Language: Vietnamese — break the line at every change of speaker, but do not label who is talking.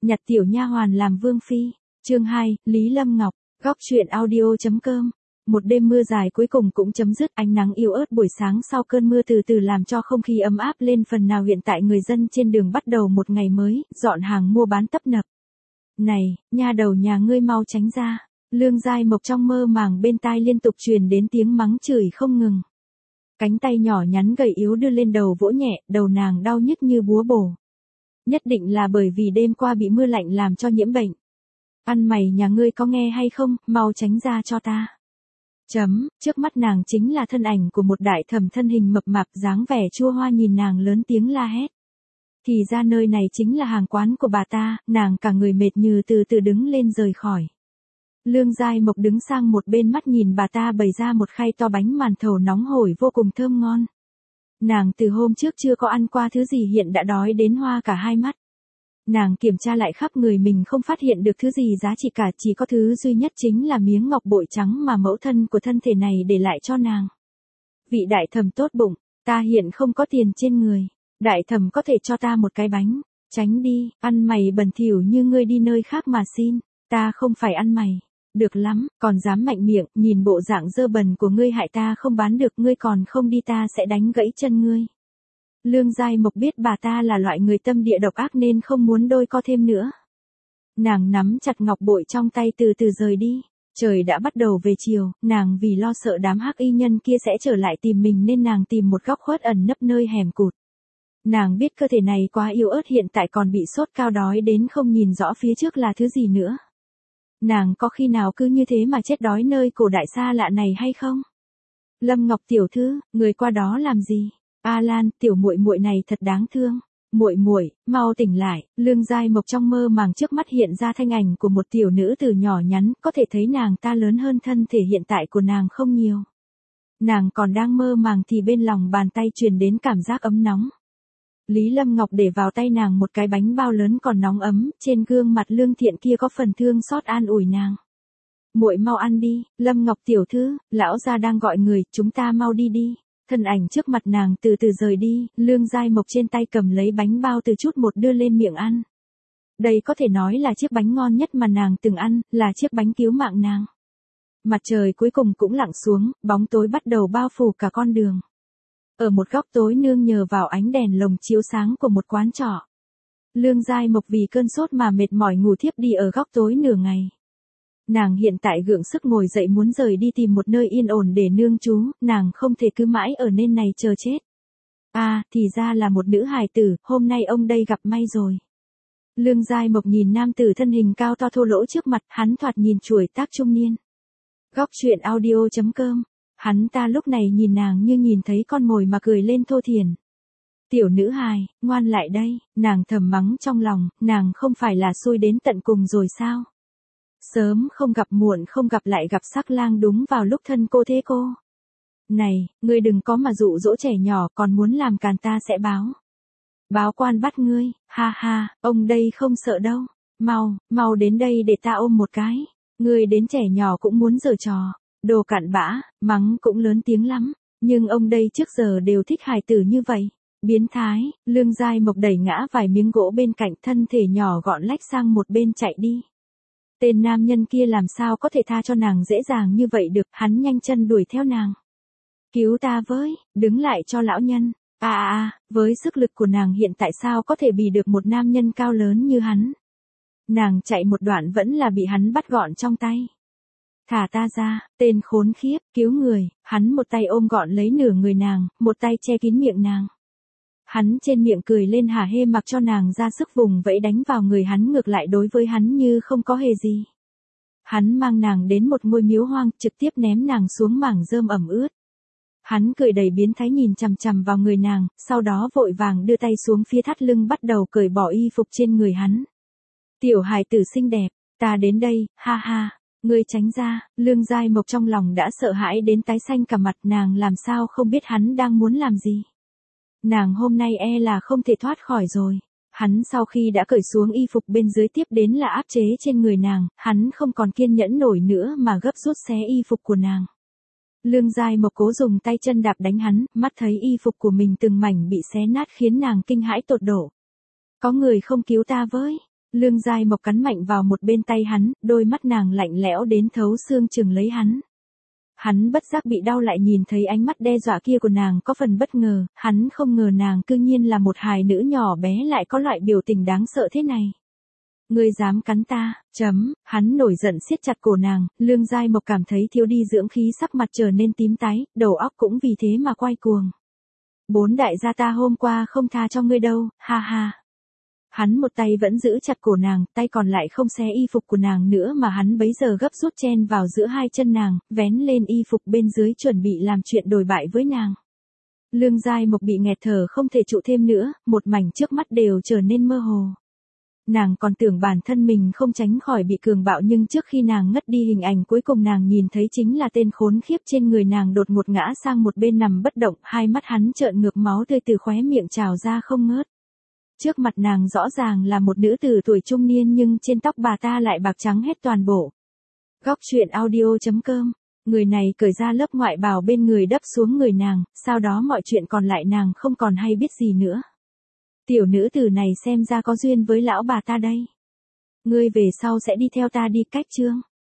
Nhặt tiểu nha hoàn làm vương phi. Chương 2, Lý Lâm Ngọc, góc truyện audio.com. Một đêm mưa dài cuối cùng cũng chấm dứt, ánh nắng yếu ớt buổi sáng sau cơn mưa từ từ làm cho không khí ấm áp lên phần nào. Hiện tại người dân trên đường bắt đầu một ngày mới, dọn hàng mua bán tấp nập. Này, nha đầu nhà ngươi mau tránh ra. Lương Giai Mộc trong mơ màng bên tai liên tục truyền đến tiếng mắng chửi không ngừng. Cánh tay nhỏ nhắn gầy yếu đưa lên đầu vỗ nhẹ, đầu nàng đau nhức như búa bổ. Nhất định là bởi vì đêm qua bị mưa lạnh làm cho nhiễm bệnh. Ăn mày nhà ngươi có nghe hay không, mau tránh ra cho ta. Trước mắt nàng chính là thân ảnh của một đại thẩm thân hình mập mạp dáng vẻ chua hoa nhìn nàng lớn tiếng la hét. Thì ra nơi này chính là hàng quán của bà ta, nàng cả người mệt như từ từ đứng lên rời khỏi. Lương Giai Mộc đứng sang một bên mắt nhìn bà ta bày ra một khay to bánh màn thầu nóng hổi vô cùng thơm ngon. Nàng từ hôm trước chưa có ăn qua thứ gì hiện đã đói đến hoa cả hai mắt. Nàng kiểm tra lại khắp người mình không phát hiện được thứ gì giá trị cả, chỉ có thứ duy nhất chính là miếng ngọc bội trắng mà mẫu thân của thân thể này để lại cho nàng. Vị đại thẩm tốt bụng, ta hiện không có tiền trên người, đại thẩm có thể cho ta một cái bánh, tránh đi, ăn mày bẩn thỉu như ngươi đi nơi khác mà xin, ta không phải ăn mày. Được lắm, còn dám mạnh miệng, nhìn bộ dạng dơ bẩn của ngươi hại ta không bán được, ngươi còn không đi ta sẽ đánh gãy chân ngươi. Lương Giai Mộc biết bà ta là loại người tâm địa độc ác nên không muốn đôi co thêm nữa. Nàng nắm chặt ngọc bội trong tay từ từ rời đi. Trời đã bắt đầu về chiều, nàng vì lo sợ đám hắc y nhân kia sẽ trở lại tìm mình nên nàng tìm một góc khuất ẩn nấp nơi hẻm cụt. Nàng biết cơ thể này quá yếu ớt, hiện tại còn bị sốt cao đói đến không nhìn rõ phía trước là thứ gì nữa. Nàng có khi nào cứ như thế mà chết đói nơi cổ đại xa lạ này hay không? Lâm Ngọc tiểu thư, người qua đó làm gì? A Lan, tiểu muội muội này thật đáng thương. Muội muội, mau tỉnh lại. Lương Giai Mộc trong mơ màng trước mắt hiện ra thanh ảnh của một tiểu nữ từ nhỏ nhắn, có thể thấy nàng ta lớn hơn thân thể hiện tại của nàng không nhiều. Nàng còn đang mơ màng thì bên lòng bàn tay truyền đến cảm giác ấm nóng. Lý Lâm Ngọc để vào tay nàng một cái bánh bao lớn còn nóng ấm, trên gương mặt lương thiện kia có phần thương xót an ủi nàng. Muội mau ăn đi, Lâm Ngọc tiểu thư, lão gia đang gọi người, chúng ta mau đi đi. Thân ảnh trước mặt nàng từ từ rời đi, Lương Giai Mộc trên tay cầm lấy bánh bao từ chút một đưa lên miệng ăn. Đây có thể nói là chiếc bánh ngon nhất mà nàng từng ăn, là chiếc bánh cứu mạng nàng. Mặt trời cuối cùng cũng lặn xuống, bóng tối bắt đầu bao phủ cả con đường. Ở một góc tối nương nhờ vào ánh đèn lồng chiếu sáng của một quán trọ. Lương Giai Mộc vì cơn sốt mà mệt mỏi ngủ thiếp đi ở góc tối nửa ngày. Nàng hiện tại gượng sức ngồi dậy muốn rời đi tìm một nơi yên ổn để nương trú, nàng không thể cứ mãi ở nên này chờ chết. Thì ra là một nữ hài tử, hôm nay ông đây gặp may rồi. Lương Giai Mộc nhìn nam tử thân hình cao to thô lỗ trước mặt, hắn thoạt nhìn chuổi tác trung niên. Góc truyện audio.com. Hắn ta lúc này nhìn nàng như nhìn thấy con mồi mà cười lên thô thiển. Tiểu nữ hài, ngoan lại đây, nàng thầm mắng trong lòng, nàng không phải là xui đến tận cùng rồi sao? Sớm không gặp muộn không gặp lại gặp sắc lang đúng vào lúc thân cô thế cô. Này, ngươi đừng có mà dụ dỗ trẻ nhỏ, còn muốn làm càn ta sẽ báo. Báo quan bắt ngươi, ha ha, ông đây không sợ đâu. Mau đến đây để ta ôm một cái. Ngươi đến trẻ nhỏ cũng muốn giở trò. Đồ cặn bã, mắng cũng lớn tiếng lắm. Nhưng ông đây trước giờ đều thích hài tử như vậy. Biến thái, Lương Giai Mộc đẩy ngã vài miếng gỗ bên cạnh, thân thể nhỏ gọn lách sang một bên chạy đi. Tên nam nhân kia làm sao có thể tha cho nàng dễ dàng như vậy được, hắn nhanh chân đuổi theo nàng. Cứu ta với, đứng lại cho lão nhân. Với sức lực của nàng hiện tại sao có thể bị được một nam nhân cao lớn như hắn. Nàng chạy một đoạn vẫn là bị hắn bắt gọn trong tay. Thả ta ra, tên khốn khiếp, cứu người, hắn một tay ôm gọn lấy nửa người nàng, một tay che kín miệng nàng. Hắn trên miệng cười lên hả hê mặc cho nàng ra sức vùng vẫy đánh vào người hắn, ngược lại đối với hắn như không có hề gì. Hắn mang nàng đến một ngôi miếu hoang, trực tiếp ném nàng xuống mảng rơm ẩm ướt. Hắn cười đầy biến thái nhìn chằm chằm vào người nàng, sau đó vội vàng đưa tay xuống phía thắt lưng bắt đầu cởi bỏ y phục trên người hắn. Tiểu hài tử xinh đẹp, ta đến đây, ha ha. Ngươi tránh ra, Lương Giai Mộc trong lòng đã sợ hãi đến tái xanh cả mặt, nàng làm sao không biết hắn đang muốn làm gì. Nàng hôm nay là không thể thoát khỏi rồi. Hắn sau khi đã cởi xuống y phục bên dưới tiếp đến là áp chế trên người nàng, hắn không còn kiên nhẫn nổi nữa mà gấp rút xé y phục của nàng. Lương Giai Mộc cố dùng tay chân đạp đánh hắn, mắt thấy y phục của mình từng mảnh bị xé nát khiến nàng kinh hãi tột độ. Có người không cứu ta với. Lương Giai Mộc cắn mạnh vào một bên tay hắn, đôi mắt nàng lạnh lẽo đến thấu xương chừng lấy hắn. Hắn bất giác bị đau lại nhìn thấy ánh mắt đe dọa kia của nàng có phần bất ngờ, hắn không ngờ nàng cư nhiên là một hài nữ nhỏ bé lại có loại biểu tình đáng sợ thế này. Ngươi dám cắn ta, hắn nổi giận siết chặt cổ nàng, Lương Giai Mộc cảm thấy thiếu đi dưỡng khí sắc mặt trở nên tím tái, đầu óc cũng vì thế mà quay cuồng. 4 đại gia ta hôm qua không tha cho ngươi đâu, ha ha. Hắn một tay vẫn giữ chặt cổ nàng, tay còn lại không xé y phục của nàng nữa mà hắn bấy giờ gấp rút chen vào giữa hai chân nàng, vén lên y phục bên dưới chuẩn bị làm chuyện đồi bại với nàng. Lương Giai Mộc bị nghẹt thở không thể trụ thêm nữa, một mảnh trước mắt đều trở nên mơ hồ. Nàng còn tưởng bản thân mình không tránh khỏi bị cường bạo nhưng trước khi nàng ngất đi hình ảnh cuối cùng nàng nhìn thấy chính là tên khốn khiếp trên người nàng đột ngột ngã sang một bên nằm bất động, hai mắt hắn trợn ngược máu tươi từ khóe miệng trào ra không ngớt. Trước mặt nàng rõ ràng là một nữ tử tuổi trung niên nhưng trên tóc bà ta lại bạc trắng hết toàn bộ. Góc truyện audio.com. Người này cởi ra lớp ngoại bào bên người đắp xuống người nàng, sau đó mọi chuyện còn lại nàng không còn hay biết gì nữa. Tiểu nữ tử này xem ra có duyên với lão bà ta đây. Ngươi về sau sẽ đi theo ta đi cách chương.